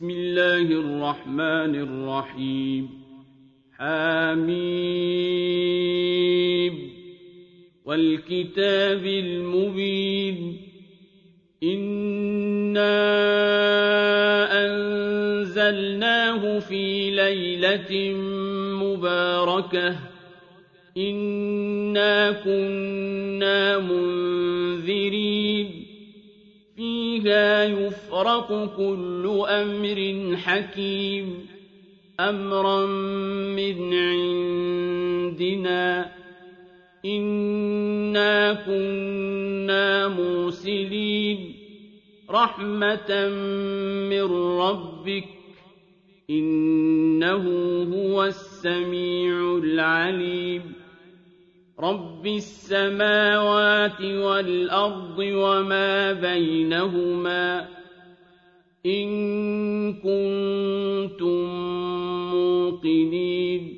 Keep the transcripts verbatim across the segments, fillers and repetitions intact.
بسم الله الرحمن الرحيم حميم والكتاب المبين إنا أنزلناه في ليلة مباركة إنا كنا منذرين فيها يفرق كل أمر حكيم أمرا من عندنا إنا كنا مرسلين رحمة من ربك إنه هو السميع العليم رب السماوات والأرض وما بينهما إن كنتم موقنين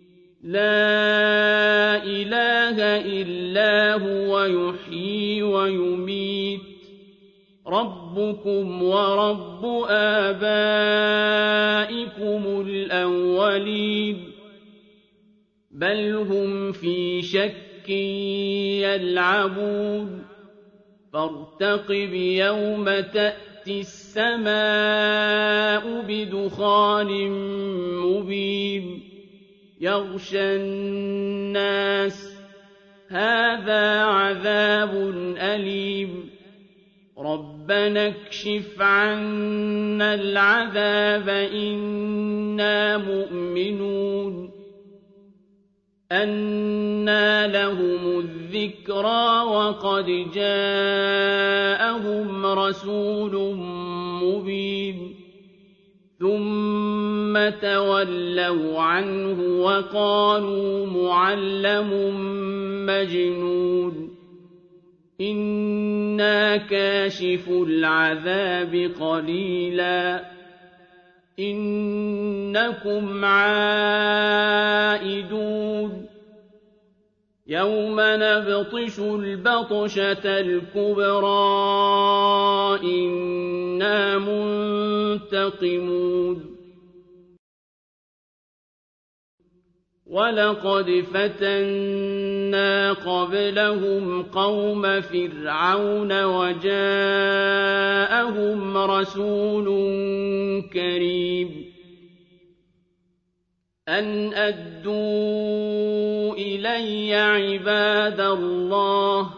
لا إله إلا هو يحيي ويميت ربكم ورب آبائكم الأولين بل هم في شك يلعبون فارتقب يوم تأتي السماء بدخان مبين يغشى الناس هذا عذاب أليم ربنا اكشف عنا العذاب إنا مؤمنون أنى لهم الذكرى وقد جاءهم رسول مبين ثم تولوا عنه وقالوا معلم مجنون إنا كاشف العذاب قليلا إنكم عائدون يوم نبطش البطشة الكبرى إنا منتقمون ولقد فتنا قبلهم قوم فرعون وجاءهم رسول كريم أن أدوا إلي عباد الله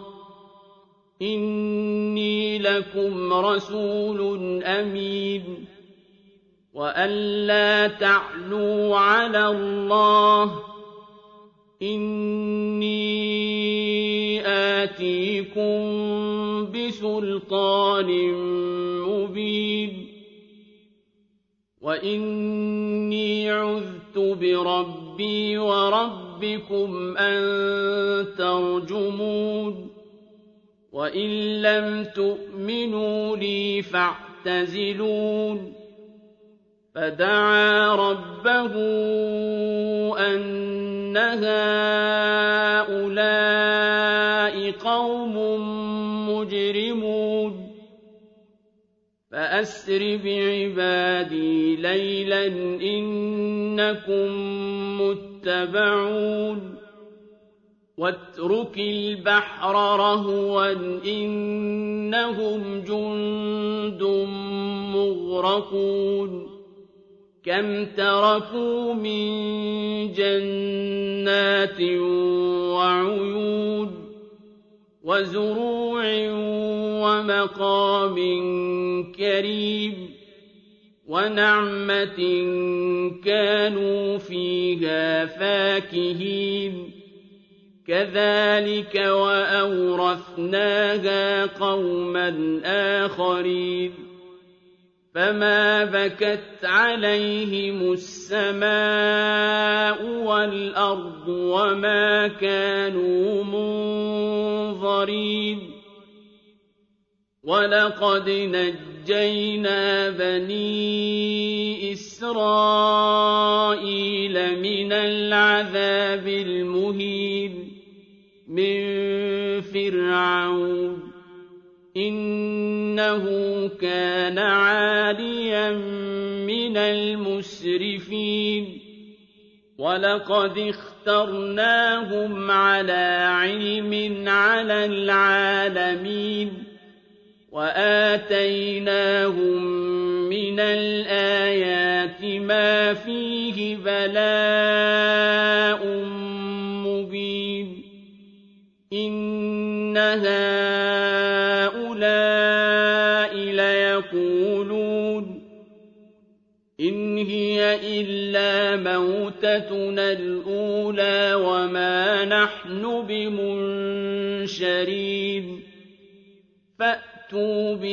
إني لكم رسول أمين وأن لا تعلوا على الله إني آتيكم بسلطان مبين وإني عذت بربي وربكم أن ترجمون وإن لم تؤمنوا لي فاعتزلون فدعا ربه أن هؤلاء قوم مجرمون فأسر بعبادي ليلا إنكم متبعون واترك البحر رهوا إنهم جند مغرقون كم تركوا من جنات وعيون وزروع ومقام كريم ونعمة كانوا فيها فاكهين كذلك وأورثناها قوما آخرين فما بكت عليهم السماء والأرض وما كانوا منظرين ولقد نجينا بني إسرائيل من العذاب المهين من فرعون إنه كان عاليا من المسرفين ولقد اخترناهم على علم على العالمين وآتيناهم من الآيات ما فيه بلاء مبين إن هؤلاء ليقولون إن هي إلا موتتنا الأولى وما نحن بمنشرين فأتوا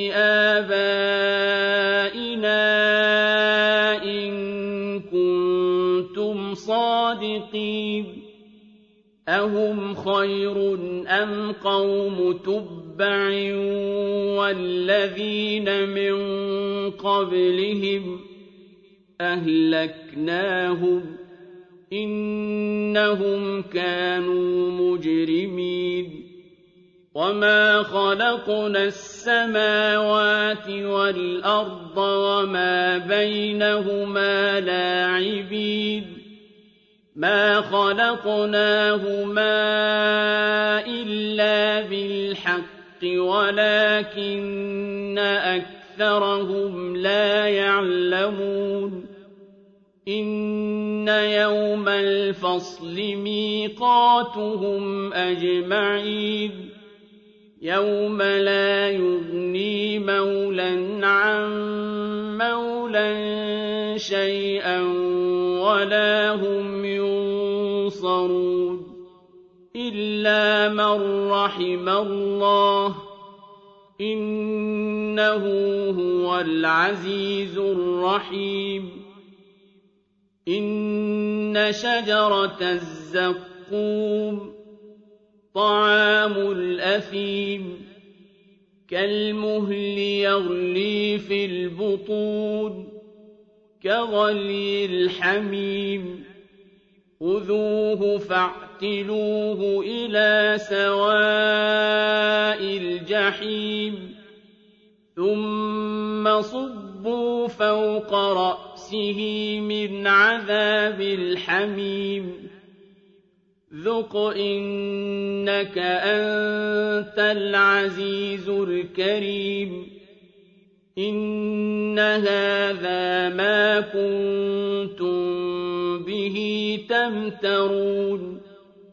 بآبائنا إن كنتم صادقين أهم خير أم قوم تبع والذين من قبلهم أهلكناهم إنهم كانوا مجرمين وما خلقنا السماوات والأرض وما بينهما لاعبين ما خلقناهما إلا بالحق ولكن أكثرهم لا يعلمون إن يوم الفصل ميقاتهم أجمعين يوم لا يغني مولى عن مولى شيئا ولا هم ينصرون إلا من رحم الله إنه هو العزيز الرحيم إن شجرة الزقوم طعام الأثيم كالمهل يغلي في البطون كغلي الحميم خذوه فاعتلوه إلى سواء الجحيم ثم صبوا فوق رأسه من عذاب الحميم ذق إنك أنت العزيز الكريم إن هذا ما كنتم به تمترون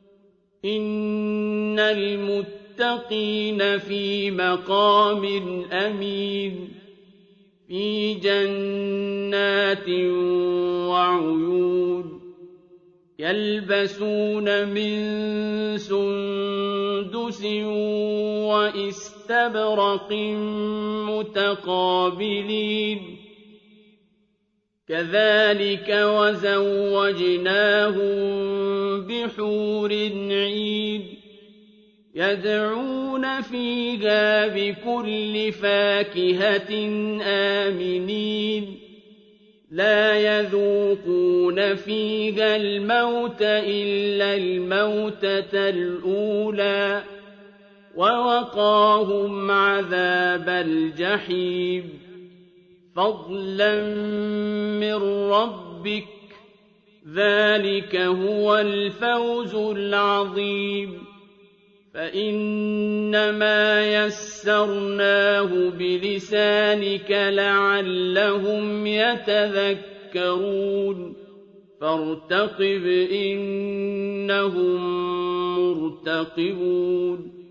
إن المتقين في مقام أمين في جنات وعيون يلبسون من سندس وإستبرق متقابلين كذلك وزوجناهم بحور عين يدعون فيها بكل فاكهة آمنين لا يذوقون فيها الموت إلا الموتة الأولى ووقاهم عذاب الجحيم فضلا من ربك ذلك هو الفوز العظيم فإنما يسرناه بلسانك لعلهم يتذكرون فارتقب إنهم مرتقبون